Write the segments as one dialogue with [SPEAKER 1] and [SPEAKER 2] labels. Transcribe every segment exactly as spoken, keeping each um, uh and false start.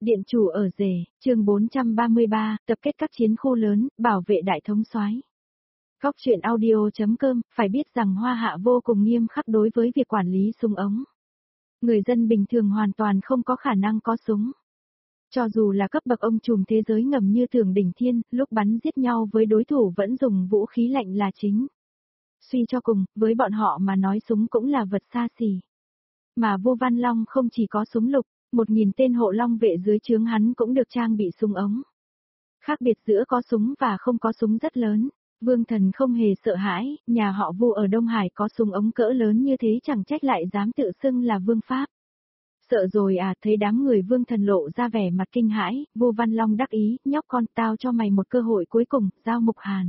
[SPEAKER 1] Điện chủ ở rể, chương bốn trăm ba mươi ba, tập kết các chiến khu lớn, bảo vệ đại thống soái. Góc truyện audio.com, phải biết rằng Hoa Hạ vô cùng nghiêm khắc đối với việc quản lý súng ống. Người dân bình thường hoàn toàn không có khả năng có súng. Cho dù là cấp bậc ông trùm thế giới ngầm như Thường Đỉnh Thiên, lúc bắn giết nhau với đối thủ vẫn dùng vũ khí lạnh là chính. Suy cho cùng, với bọn họ mà nói súng cũng là vật xa xỉ. Mà Vô Văn Long không chỉ có súng lục, một nghìn tên hộ long vệ dưới trướng hắn cũng được trang bị súng ống. Khác biệt giữa có súng và không có súng rất lớn. Vương Thần không hề sợ hãi, nhà họ Vu ở Đông Hải có súng ống cỡ lớn như thế chẳng trách lại dám tự xưng là vương pháp. Sợ rồi à, thấy đám người Vương Thần lộ ra vẻ mặt kinh hãi, Vô Văn Long đắc ý, nhóc con, tao cho mày một cơ hội cuối cùng, giao Mục Hàn.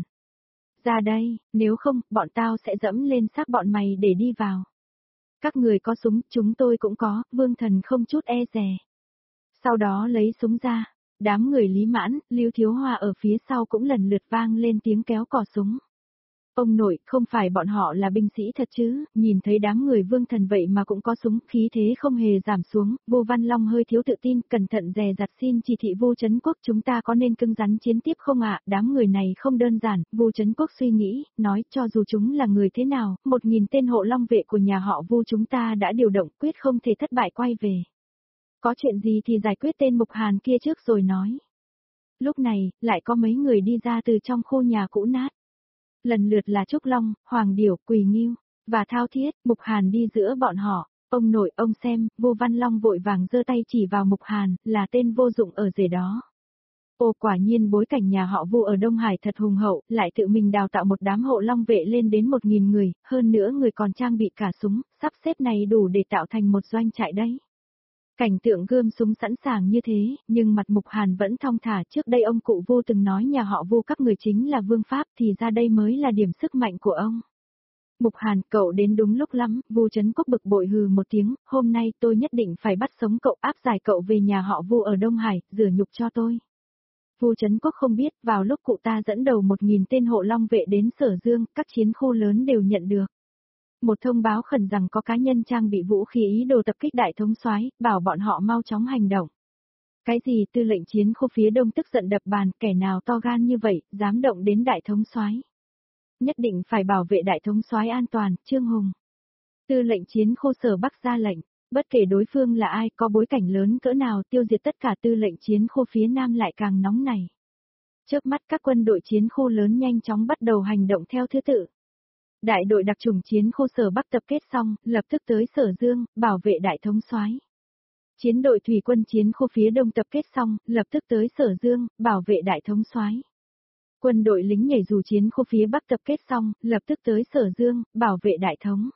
[SPEAKER 1] Ra đây, nếu không, bọn tao sẽ dẫm lên xác bọn mày để đi vào. Các người có súng, chúng tôi cũng có, Vương Thần không chút e dè. Sau đó lấy súng ra, đám người Lý Mãn, Lưu Thiếu Hoa ở phía sau cũng lần lượt vang lên tiếng kéo cò súng. Ông nội, không phải bọn họ là binh sĩ thật chứ, nhìn thấy đám người Vương Thần vậy mà cũng có súng, khí thế không hề giảm xuống, Vô Văn Long hơi thiếu tự tin, cẩn thận dè dặt xin chỉ thị Vu Trấn Quốc chúng ta có nên cứng rắn chiến tiếp không ạ, đám người này không đơn giản, Vu Trấn Quốc suy nghĩ, nói cho dù chúng là người thế nào, một nghìn tên hộ long vệ của nhà họ Vu chúng ta đã điều động quyết không thể thất bại quay về. Có chuyện gì thì giải quyết tên Mục Hàn kia trước rồi nói. Lúc này, lại có mấy người đi ra từ trong khu nhà cũ nát. Lần lượt là Trúc Long, Hoàng Điểu, Quỳ Nghiêu, và Thao Thiết, Mục Hàn đi giữa bọn họ. Ông nội, ông xem, Vô Văn Long vội vàng giơ tay chỉ vào Mục Hàn, là tên vô dụng ở rể đó. Ồ, quả nhiên bối cảnh nhà họ Vu ở Đông Hải thật hùng hậu, lại tự mình đào tạo một đám hộ long vệ lên đến một nghìn người, hơn nữa người còn trang bị cả súng, sắp xếp này đủ để tạo thành một doanh trại đấy. Cảnh tượng gươm súng sẵn sàng như thế, nhưng mặt Mục Hàn vẫn thong thả, trước đây ông cụ Vu từng nói nhà họ Vu các người chính là vương pháp thì ra đây mới là điểm sức mạnh của ông. Mục Hàn, cậu đến đúng lúc lắm, Vu Trấn Quốc bực bội hừ một tiếng, hôm nay tôi nhất định phải bắt sống cậu, áp giải cậu về nhà họ Vu ở Đông Hải, rửa nhục cho tôi. Vu Trấn Quốc không biết, vào lúc cụ ta dẫn đầu một nghìn tên hộ long vệ đến Sở Dương, các chiến khu lớn đều nhận được một thông báo khẩn rằng có cá nhân trang bị vũ khí ý đồ tập kích đại thống soái, bảo bọn họ mau chóng hành động. Cái gì, tư lệnh chiến khu phía đông tức giận đập bàn, kẻ nào to gan như vậy, dám động đến đại thống soái. Nhất định phải bảo vệ đại thống soái an toàn, Trương Hùng. Tư lệnh chiến khu Sở Bắc ra lệnh, bất kể đối phương là ai, có bối cảnh lớn cỡ nào, tiêu diệt tất cả tư lệnh chiến khu phía nam lại càng nóng này. Chớp mắt các quân đội chiến khu lớn nhanh chóng bắt đầu hành động theo thứ tự. Đại đội đặc chủng chiến khu Sở Bắc tập kết xong, lập tức tới Sở Dương, bảo vệ đại thống soái. Chiến đội thủy quân chiến khu phía đông tập kết xong, lập tức tới Sở Dương, bảo vệ đại thống soái. Quân đội lính nhảy dù chiến khu phía Bắc tập kết xong, lập tức tới Sở Dương, bảo vệ đại thống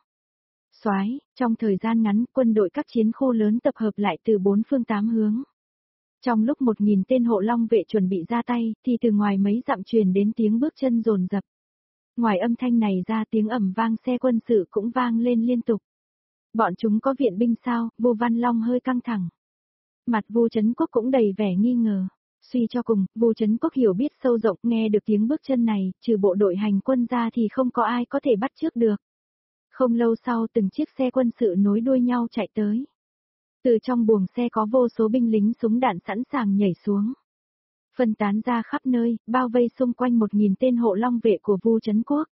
[SPEAKER 1] soái. Trong thời gian ngắn, quân đội các chiến khu lớn tập hợp lại từ bốn phương tám hướng. Trong lúc một nghìn tên hộ long vệ chuẩn bị ra tay, thì từ ngoài mấy dặm truyền đến tiếng bước chân dồn dập. Ngoài âm thanh này ra tiếng ầm vang xe quân sự cũng vang lên liên tục. Bọn chúng có viện binh sao? Vô Văn Long hơi căng thẳng. Mặt Vu Trấn Quốc cũng đầy vẻ nghi ngờ. Suy cho cùng, Vu Trấn Quốc hiểu biết sâu rộng, nghe được tiếng bước chân này, trừ bộ đội hành quân ra thì không có ai có thể bắt chước được. Không lâu sau từng chiếc xe quân sự nối đuôi nhau chạy tới. Từ trong buồng xe có vô số binh lính súng đạn sẵn sàng nhảy xuống. Phân tán ra khắp nơi, bao vây xung quanh một nghìn tên hộ long vệ của Vu Trấn Quốc.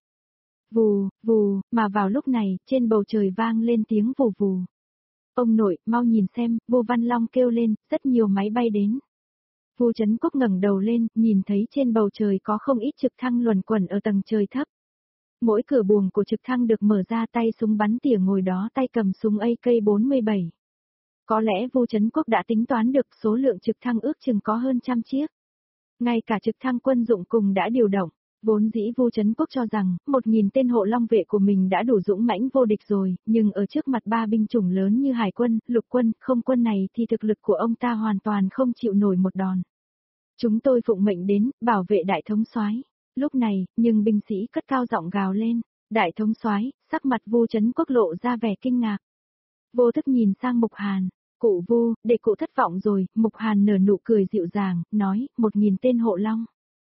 [SPEAKER 1] Vù, vù, mà vào lúc này, trên bầu trời vang lên tiếng vù vù. Ông nội, mau nhìn xem, Vô Văn Long kêu lên, rất nhiều máy bay đến. Vu Trấn Quốc ngẩng đầu lên, nhìn thấy trên bầu trời có không ít trực thăng luẩn quẩn ở tầng trời thấp. Mỗi cửa buồng của trực thăng được mở ra, tay súng bắn tỉa ngồi đó tay cầm súng A K bốn mươi bảy. Có lẽ Vu Trấn Quốc đã tính toán được số lượng trực thăng ước chừng có hơn trăm chiếc. Ngay cả trực thăng quân dụng cùng đã điều động, vốn dĩ Vu Trấn Quốc cho rằng, một nghìn tên hộ long vệ của mình đã đủ dũng mãnh vô địch rồi, nhưng ở trước mặt ba binh chủng lớn như hải quân, lục quân, không quân này thì thực lực của ông ta hoàn toàn không chịu nổi một đòn. Chúng tôi phụng mệnh đến, bảo vệ đại thống soái. Lúc này, nhưng binh sĩ cất cao giọng gào lên, đại thống soái, sắc mặt Vu Trấn Quốc lộ ra vẻ kinh ngạc. Vô thức nhìn sang Mục Hàn. Cụ Vu, để cụ thất vọng rồi, Mục Hàn nở nụ cười dịu dàng, nói, một nghìn tên hộ long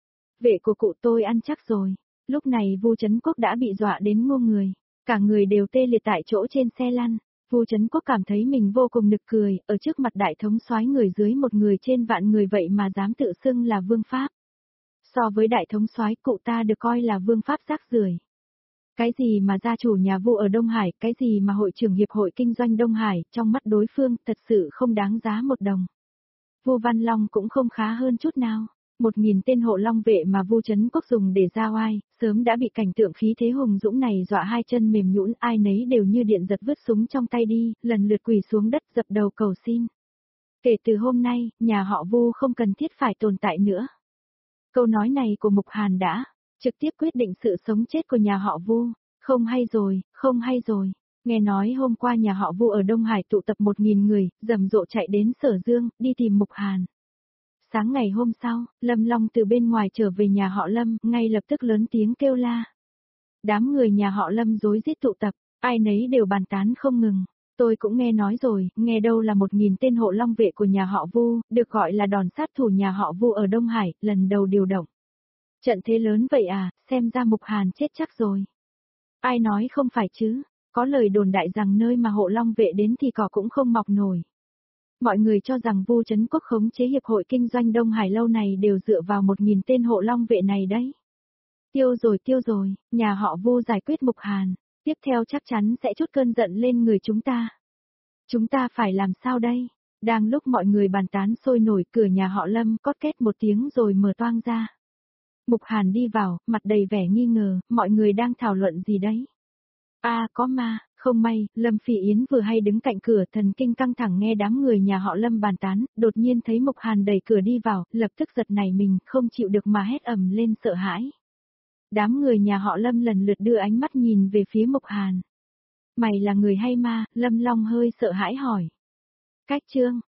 [SPEAKER 1] vệ của cụ tôi ăn chắc rồi. Lúc này Vu Trấn Quốc đã bị dọa đến ngô người, cả người đều tê liệt tại chỗ trên xe lăn. Vu Trấn Quốc cảm thấy mình vô cùng nực cười, ở trước mặt đại thống soái người dưới một người trên vạn người vậy mà dám tự xưng là vương pháp. So với đại thống soái, cụ ta được coi là vương pháp rác rưởi. Cái gì mà gia chủ nhà Vu ở Đông Hải, cái gì mà hội trưởng hiệp hội kinh doanh Đông Hải, trong mắt đối phương thật sự không đáng giá một đồng. Vu Văn Long cũng không khá hơn chút nào. Một nghìn tên hộ long vệ mà Vu Trấn Quốc dùng để ra oai, sớm đã bị cảnh tượng khí thế hùng dũng này dọa hai chân mềm nhũn, ai nấy đều như điện giật vứt súng trong tay đi, lần lượt quỳ xuống đất dập đầu cầu xin. Kể từ hôm nay, nhà họ Vu không cần thiết phải tồn tại nữa. Câu nói này của Mục Hàn đã trực tiếp quyết định sự sống chết của nhà họ Vu. Không hay rồi, không hay rồi. Nghe nói hôm qua nhà họ Vu ở Đông Hải tụ tập một nghìn người, rầm rộ chạy đến Sở Dương, đi tìm Mục Hàn. Sáng ngày hôm sau, Lâm Long từ bên ngoài trở về nhà họ Lâm, ngay lập tức lớn tiếng kêu la. Đám người nhà họ Lâm rối rít tụ tập, ai nấy đều bàn tán không ngừng. Tôi cũng nghe nói rồi, nghe đâu là một nghìn tên hộ long vệ của nhà họ Vu, được gọi là đòn sát thủ nhà họ Vu ở Đông Hải, lần đầu điều động. Trận thế lớn vậy à, xem ra Mục Hàn chết chắc rồi. Ai nói không phải chứ, có lời đồn đại rằng nơi mà hộ long vệ đến thì cỏ cũng không mọc nổi. Mọi người cho rằng Vu Trấn Quốc khống chế hiệp hội kinh doanh Đông Hải lâu này đều dựa vào một nghìn tên hộ long vệ này đấy. Tiêu rồi tiêu rồi, nhà họ Vu giải quyết Mục Hàn, tiếp theo chắc chắn sẽ trút cơn giận lên người chúng ta. Chúng ta phải làm sao đây? Đang lúc mọi người bàn tán sôi nổi, cửa nhà họ Lâm cót két một tiếng rồi mở toang ra. Mục Hàn đi vào, mặt đầy vẻ nghi ngờ, mọi người đang thảo luận gì đấy? A à, có ma, không may, Lâm Phi Yến vừa hay đứng cạnh cửa, thần kinh căng thẳng nghe đám người nhà họ Lâm bàn tán, đột nhiên thấy Mục Hàn đẩy cửa đi vào, lập tức giật nảy mình, không chịu được mà hét ầm lên sợ hãi. Đám người nhà họ Lâm lần lượt đưa ánh mắt nhìn về phía Mục Hàn. Mày là người hay ma? Lâm Long hơi sợ hãi hỏi. Cách chương